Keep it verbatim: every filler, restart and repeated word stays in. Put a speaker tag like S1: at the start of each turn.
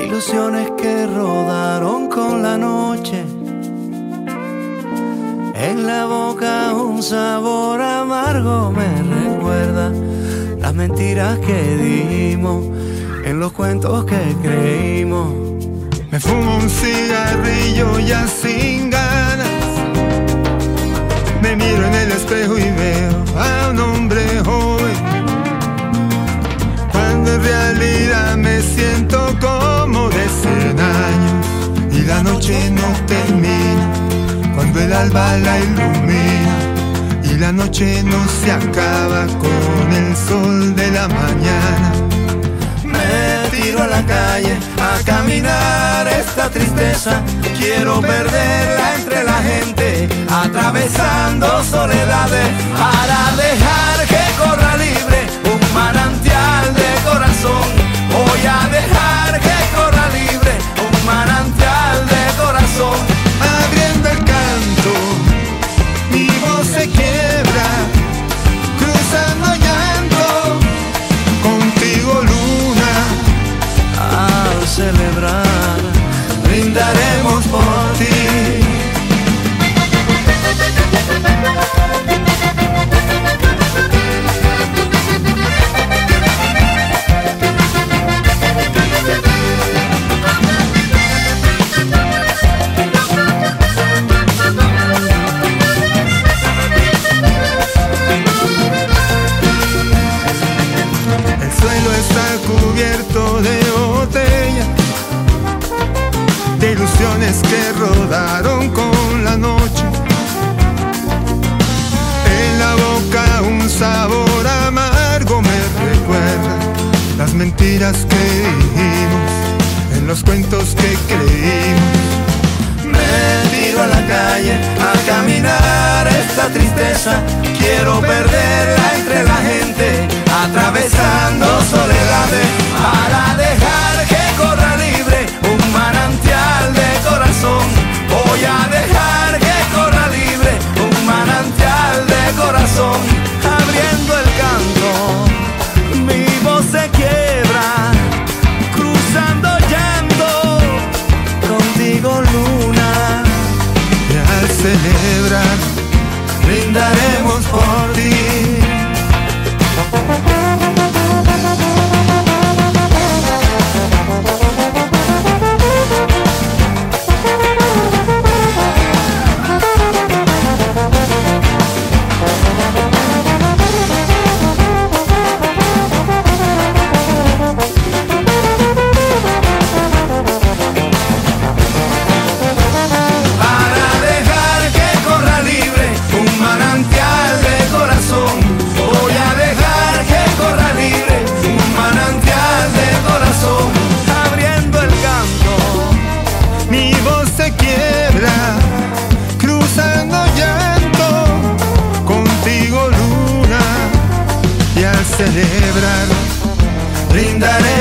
S1: de ilusiones que rodaron con la noche. En la boca un sabor amargo me recuerda las mentiras que dijimos, en los cuentos que creímos.
S2: Me fumo un cigarrillo ya sin ganas. Me miro en el espejo y veo a un hombre joven, cuando en realidad me siento como de cien años. Y la noche no termina cuando el alba la ilumina, y la noche no se acaba con el sol de la mañana.
S1: Me tiro a la calle a caminar esta tristeza. Quiero perderla entre la gente, atravesando soledades, para dejar que corra libre un manantial de corazón. Voy a dejar que corra libre un manantial de corazón.
S2: Abriendo el canto, mi voz se quiebra, cruzando llanto, contigo luna.
S1: Al celebrar, brindaremos por ti.
S2: El suelo está cubierto de botellas, de ilusiones que rodaron con la noche. En la boca un sabor amargo me recuerda las mentiras que dijimos, en los cuentos que creímos.
S1: Me tiro a la calle a caminar esta tristeza. Quiero perderla entre la gente, atravesando soledades, para dejar que corra libre un manantial de corazón. Voy a dejar que corra libre un manantial de corazón. Abriendo el canto, mi voz se quiebra, cruzando llanto, contigo luna.
S2: Y al celebrar,
S1: brindaremos por ti. Celebrar, brindaré